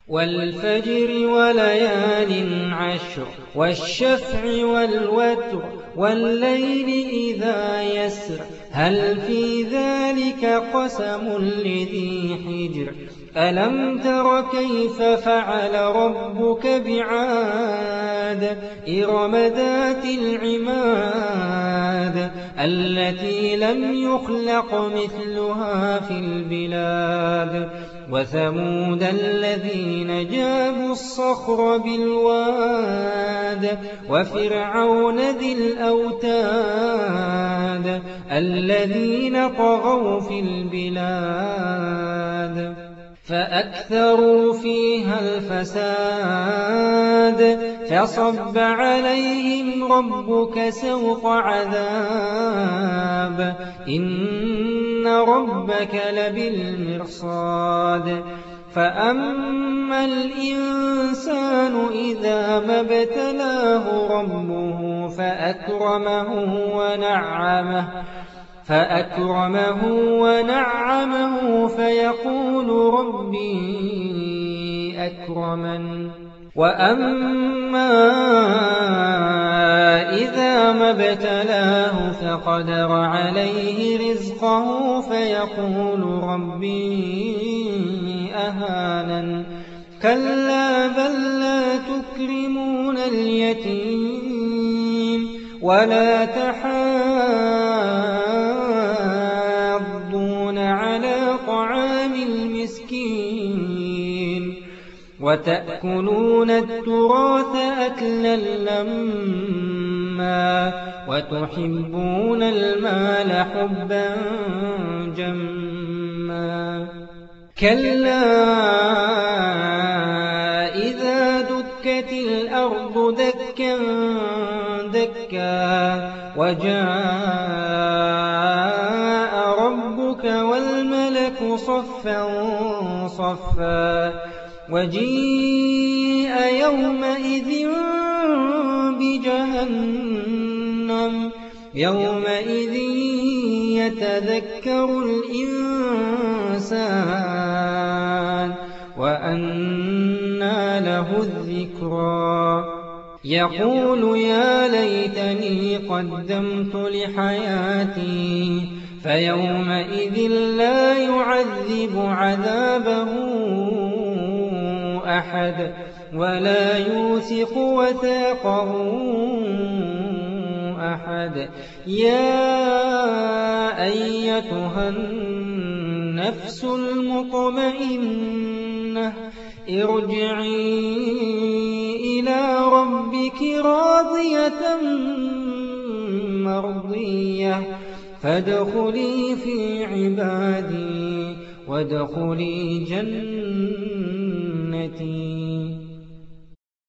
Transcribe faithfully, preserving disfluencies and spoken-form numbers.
وَالْفَجْرِ وَلَيَالٍ عَشْرٍ وَالشَّفْعِ وَالْوَتْرِ وَاللَّيْلِ إِذَا يَسْرِ هَلْ فِي ذَلِكَ قَسَمٌ لِّذِي حِجْرٍ أَلَمْ تَرَ كَيْفَ فَعَلَ رَبُّكَ بِعَادٍ إِرَمَ ذَاتِ الْعِمَادِ الَّتِي لَمْ يُخْلَقْ مِثْلُهَا فِي الْبِلَادِ وَثَمُودَ الَّذِينَ جَابُوا الصَّخْرَ بِالْوَادِ وَفِرْعَوْنَ ذِي الْأَوْتَادِ الَّذِينَ طَغَوْا فِي الْبِلَادِ فَأَكْثَرُوا فِيهَا الْفَسَادَ فَصَبَّ عَلَيْهِمْ رَبُّكَ سَوْطَ عَذَابٍ إِنَّ رَبَّكَ لَبِالْمِرْصَادِ فَأَمَّا الْإِنسَانُ إِذَا مَا ابْتَلَاهُ رَبُّهُ فَأَكْرَمَهُ وَنَعَّمَهُ فَأَكْرَمَهُ وَنَعَّمَهُ فَيَقُولُ رَبِّي أَكْرَمَنِ وَأَمَّا إِذَا مَا ابْتَلَاهُ فَقَدَرَ عَلَيْهِ رِزْقَهُ فَيَقُولُ رَبِّي أَهَانَنِ كَلَّا بَل لَّا تُكْرِمُونَ الْيَتِيمَ وَلَا تَحَاضُّونَ عَلَىٰ طَعَامِ الْمِسْكِينِ وَتَأْكُلُونَ التُّرَاثَ أَكْلًا لَّمًّا وَتُحِبُّونَ الْمَالَ حُبًّا جَمًّا كَلَّا إِذَا دُكَّتِ الْأَرْضُ دَكًّا دَكًّا وَجَاءَ رَبُّكَ وَالْمَلَكُ صَفًّا صَفًّا وَجِيءَ يَوْمَئِذٍ بِجَهَنَّمَ يَوْمَئِذٍ يَتَذَكَّرُ الْإِنسَانُ وَأَنَّىٰ لَهُ الذِّكْرَىٰ يَقُولُ يَا لَيْتَنِي قَدَّمْتُ لِحَيَاتِي فَيَوْمَئِذٍ لَّا يُعَذِّبُ عَذَابَهُ أَحَدٌ وَلَا يُوثِقُ وَثَاقَهُ أَحَدٌ يَا أَيَّتُهَا النَّفْسُ الْمُطْمَئِنَّةُ ارْجِعِي إِلَىٰ رَبِّكِ رَاضِيَةً مَّرْضِيَّةً فَادْخُلِي فِي عِبَادِي وَادْخُلِي جَنَّتِي